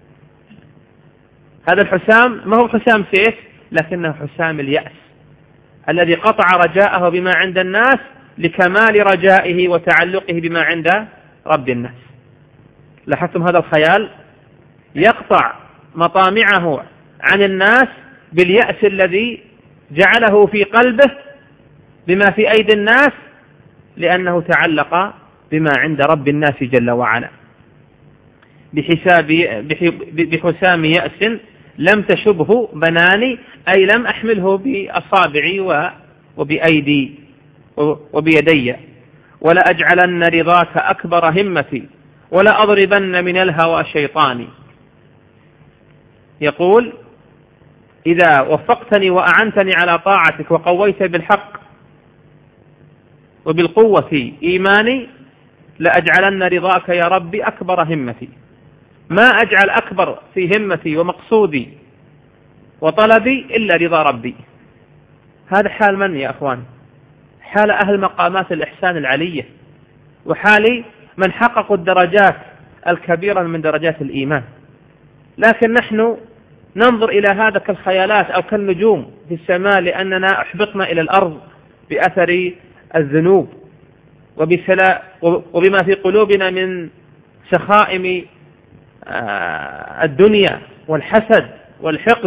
Speaker 1: هذا الحسام ما هو حسام سيف، لكنه حسام اليأس الذي قطع رجاءه بما عند الناس لكمال رجائه وتعلقه بما عند رب الناس. لاحظتم هذا الخيال؟ يقطع مطامعه عن الناس باليأس الذي جعله في قلبه بما في أيدي الناس، لأنه تعلق بما عند رب الناس جل وعلا. بحساب بحسام يأس لم تشبه بناني أي لم أحمله بأصابعي وبأيدي وبيدي. ولا أجعلن رضاك أكبر همتي ولا أضربن من الهوى شيطاني. يقول إذا وفقتني وأعنتني على طاعتك وقويت بالحق وبالقوة إيماني لأجعلن رضاك يا ربي أكبر همتي. ما أجعل أكبر في همتي ومقصودي وطلبي إلا رضا ربي. هذا حال من يا أخوان؟ حال أهل مقامات الإحسان العلية، وحال من حققوا الدرجات الكبيرة من درجات الإيمان. لكن نحن ننظر إلى هذا كالخيالات أو كالنجوم في السماء، لأننا أحبطنا إلى الأرض بأثر الذنوب وبما في قلوبنا من سخائم الدنيا والحسد والحقد.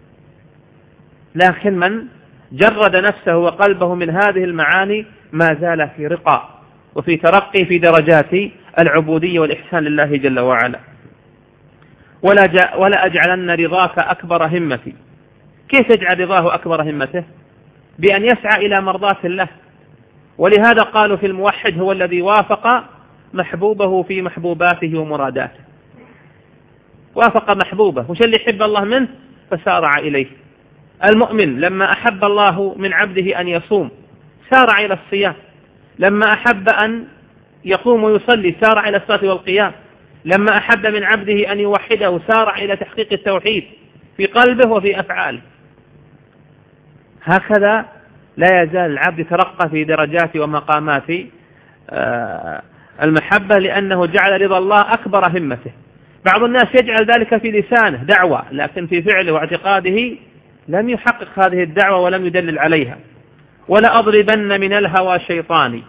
Speaker 1: لكن من جرد نفسه وقلبه من هذه المعاني ما زال في رقى وفي ترقي في درجات العبودية والإحسان لله جل وعلا. ولا, ولا أجعلن رضاك أكبر همتي. كيف يجعل رضاه أكبر همته؟ بأن يسعى إلى مرضاة الله. ولهذا قالوا في الموحد هو الذي وافق محبوبه في محبوباته ومراداته. وافق محبوبه، وش اللي يحب الله منه فسارع إليه. المؤمن لما أحب الله من عبده أن يصوم سارع إلى الصيام، لما أحب أن يقوم ويصلي سارع إلى الصلاة والقيام، لما أحب من عبده أن يوحده سارع إلى تحقيق التوحيد في قلبه وفي أفعاله. هكذا لا يزال العبد يترقى في درجات ومقامات المحبة، لأنه جعل رضا الله أكبر همته. بعض الناس يجعل ذلك في لسانه دعوة، لكن في فعله واعتقاده لم يحقق هذه الدعوة ولم يدلل عليها. ولا أضربن من الهوى شيطاني.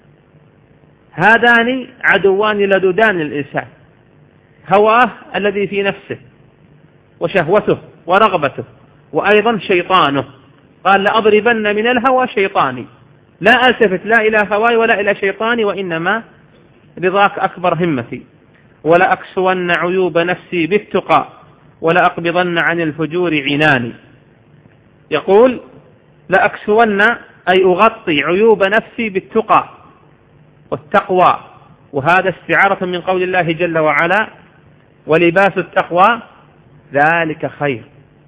Speaker 1: هذان عدوان لدودان للإنسان، هواه الذي في نفسه وشهوته ورغبته، وأيضا شيطانه. قال لأضربن من الهوى شيطاني، لا ألتفت لا إلى هواي ولا إلى شيطاني، وإنما رضاك أكبر همتي. ولا أكسون عيوب نفسي بالتقى ولا أقبضن عن الفجور عناني. يقول لا أكسون أي أغطي عيوب نفسي بالتقى والتقوى، وهذا استعارة من قول الله جل وعلا ولباس التقوى ذلك خير.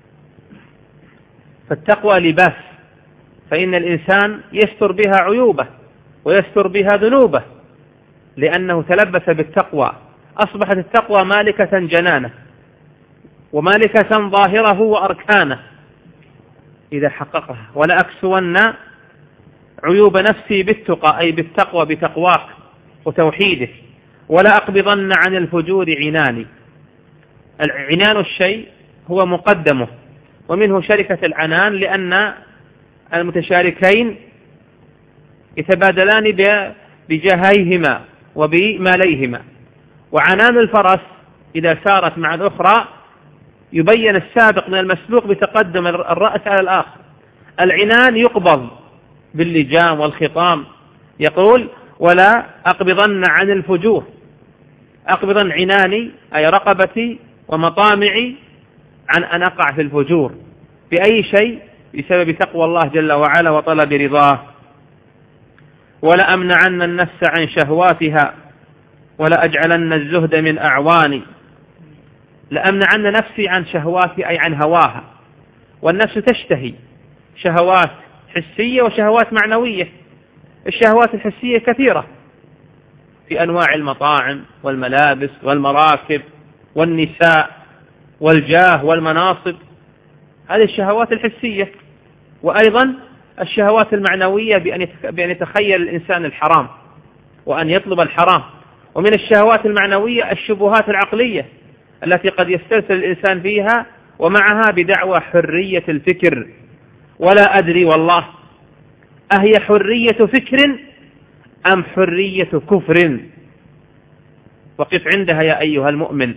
Speaker 1: فالتقوى لباس، فإن الإنسان يستر بها عيوبه ويستر بها ذنوبه، لأنه تلبس بالتقوى أصبحت التقوى مالكة جنانه ومالكة ظاهره وأركانه إذا حققها. ولا أكسون عيوب نفسي بالتقى أي بالتقوى بتقواك وتوحيده، ولا أقبضن عن الفجور عناني. العنان الشيء هو مقدمه، ومنه شركة العنان لأن المتشاركين يتبادلان بجهيهما وبماليهما. وعنان الفرس إذا سارت مع الأخرى يبين السابق من المسبوق بتقدم الرأس على الآخر. العنان يقبض باللجام والخطام، يقول ولا أقبضن عن الفجور، أقبضن عناني أي رقبتي ومطامعي عن أن أقع في الفجور بأي شيء بسبب تقوى الله جل وعلا وطلب رضاه. ولا أمنعن النفس عن شهواتها ولا أجعلن الزهد من أعواني. لأمنعن نفسي عن شهواتي أي عن هواها، والنفس تشتهي شهوات حسية وشهوات معنوية. الشهوات الحسية كثيرة في أنواع المطاعم والملابس والمراكب والنساء والجاه والمناصب، هذه الشهوات الحسية. وأيضا الشهوات المعنوية بأن يتخيل الإنسان الحرام وأن يطلب الحرام. ومن الشهوات المعنوية الشبهات العقلية التي قد يسترسل الإنسان فيها ومعها بدعوى حرية الفكر. ولا أدري والله أهي حرية فكر أم حرية كفر؟ وقف عندها يا أيها المؤمن.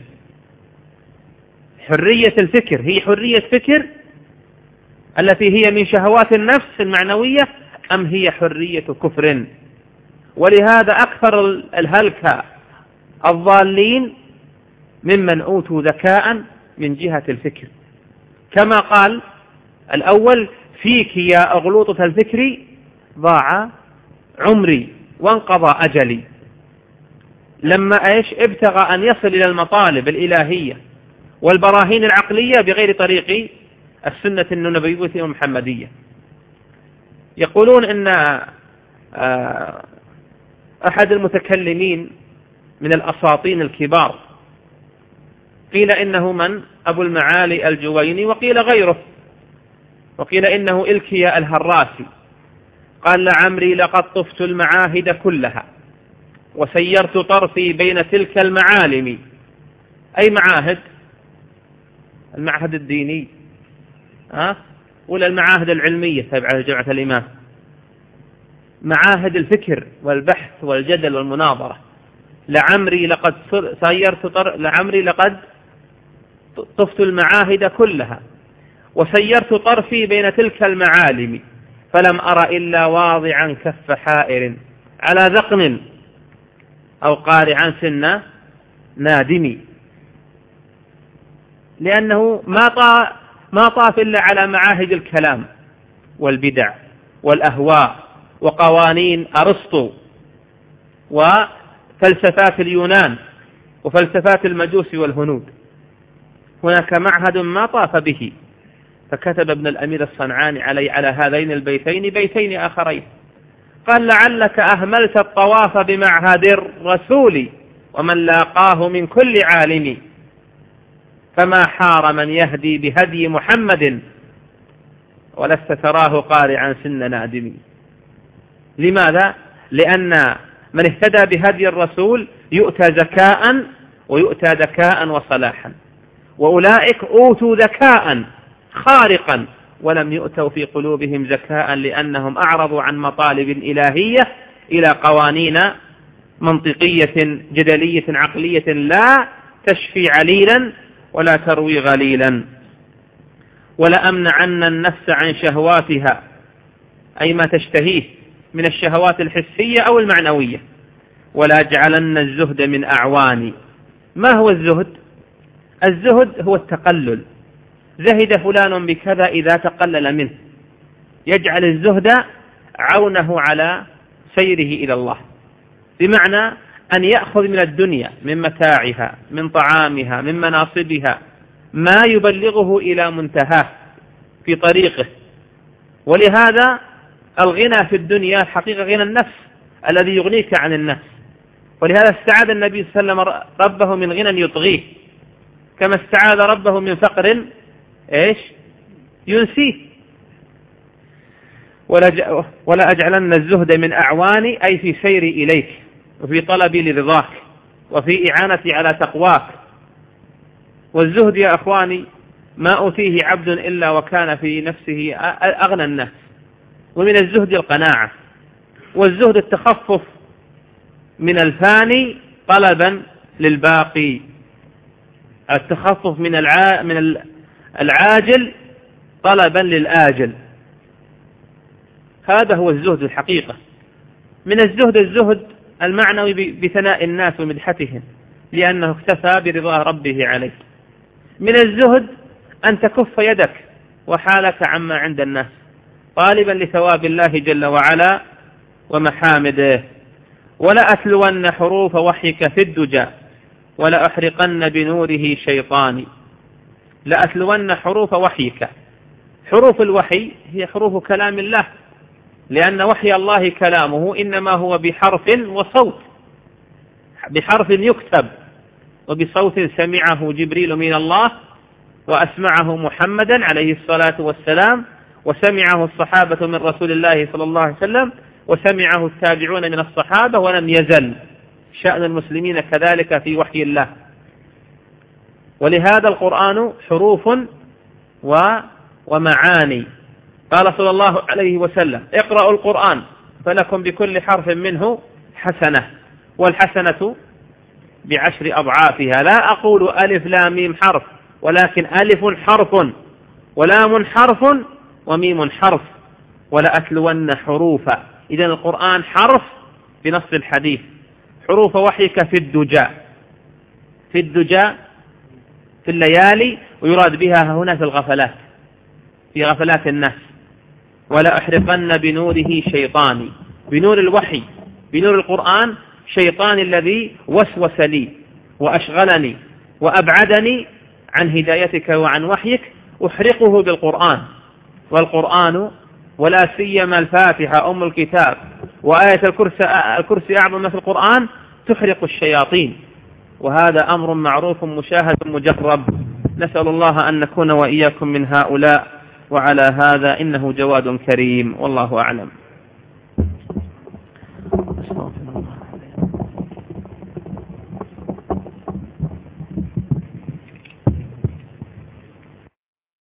Speaker 1: حرية الفكر هي حرية فكر التي هي من شهوات النفس المعنوية أم هي حرية كفر؟ ولهذا أكثر الهلكة الضالين ممن أوتوا ذكاء من جهة الفكر، كما قال الأول فيك يا أغلوطة الفكر ضاع عمري وانقضى أجلي. لما إيش ابتغى أن يصل إلى المطالب الإلهية والبراهين العقلية بغير طريق السنة النبوية المحمدية. يقولون إن أحد المتكلمين من الأساطين الكبار قيل إنه من أبو المعالي الجويني، وقيل غيره، وقيل إنه إلكيا الهراسي. قال لعمري لقد طفت المعاهد كلها وسيرت طرفي بين تلك المعالم. أي معاهد؟ المعهد الديني أه؟ ولا المعاهد العلمية تابعة لجامعة الإمام؟ معاهد الفكر والبحث والجدل والمناظرة. لعمري لقد سيرت طر... لعمري لقد طفت المعاهد كلها وسيرت طرفي بين تلك المعالم فلم أر إلا واضعا كف حائر على ذقن أو قارعا سن نادم. لأنه ما طاف ما طاف إلا على معاهد الكلام والبدع والأهواء وقوانين أرسطو وفلسفات اليونان وفلسفات المجوس والهنود. هناك معهد ما طاف به، فكتب ابن الأمير الصنعاني علي على هذين البيتين بيتين آخرين. قال لعلك أهملت الطواف بمعهد الرسول ومن لاقاه من كل عالم، فما حار من يهدي بهدي محمد ولست تراه قارعا سن نادم. لماذا؟ لأن من اهتدى بهدي الرسول يؤتى ذكاء ويؤتى ذكاء وصلاحا، وأولئك أوتوا ذكاء خارقا ولم يؤتوا في قلوبهم ذكاء لأنهم أعرضوا عن مطالب إلهية إلى قوانين منطقية جدلية عقلية لا تشفي عليلا ولا تروي غليلا. ولأمنعن النفس عن شهواتها أي ما تشتهيه من الشهوات الحسية أو المعنوية. ولا أجعلن الزهد من أعواني. ما هو الزهد؟ الزهد هو التقلل. زهد فلان بكذا إذا تقلل منه، يجعل الزهد عونه على سيره إلى الله، بمعنى أن يأخذ من الدنيا من متاعها من طعامها من مناصبها ما يبلغه إلى منتهاه في طريقه. ولهذا الغنى في الدنيا حقيقة غنى النفس الذي يغنيك عن النفس. ولهذا استعاذ النبي صلى الله عليه وسلم ربه من غنى يطغيه، كما استعاذ ربه من فقر إيش ينسيه. ولا أجعلن الزهد من أعواني، أي في سيري إليك وفي طلبي لرضاك وفي إعانتي على تقواك. والزهد يا أخواني ما أوتيه عبد إلا وكان في نفسه أغنى الناس. ومن الزهد القناعة، والزهد التخفف من الفاني طلبا للباقي، التخفف من الع... من العاجل طلبا للآجل. هذا هو الزهد الحقيقة. من الزهد الزهد المعنوي بثناء الناس ومدحتهم لأنه اكتفى برضا ربه عليه. من الزهد أن تكف يدك وحالك عما عند الناس طالبا لثواب الله جل وعلا ومحامده. ولا أتلون حروف وحيك في الدجى ولا أحرقن بنوره شيطاني. لا أتلون حروف وحيك. حروف الوحي هي حروف كلام الله، لأن وحي الله كلامه إنما هو بحرف وصوت، بحرف يكتب وبصوت سمعه جبريل من الله وأسمعه محمدا عليه الصلاة والسلام، وسمعه الصحابة من رسول الله صلى الله عليه وسلم، وسمعه التابعون من الصحابة، ولم يزل شأن المسلمين كذلك في وحي الله. ولهذا القرآن حروف ومعاني. قال صلى الله عليه وسلم: اقرأوا القرآن فلكم بكل حرف منه حسنة، والحسنة بعشر أضعافها. لا أقول ألف لام ميم حرف، ولكن ألف حرف ولام حرف وميم حرف. ولا أتلون حروفا. إذن القرآن حرف بنص الحديث. حروف وحيك في الدجى، في الدجى في الليالي، ويراد بها هنا في الغفلات، في غفلات الناس. ولا أحرقن بنوره شيطاني، بنور الوحي، بنور القرآن، شيطان الذي وسوس لي وأشغلني وأبعدني عن هدايتك وعن وحيك، أحرقه بالقرآن. والقرآن ولا سيما الفاتحة أم الكتاب وآية الكرسي, الكرسي أعظم ما في القرآن تحرق الشياطين، وهذا أمر معروف مشاهد مجرب. نسأل الله أن نكون وإياكم من هؤلاء، وعلى هذا إنه جواد كريم، والله أعلم.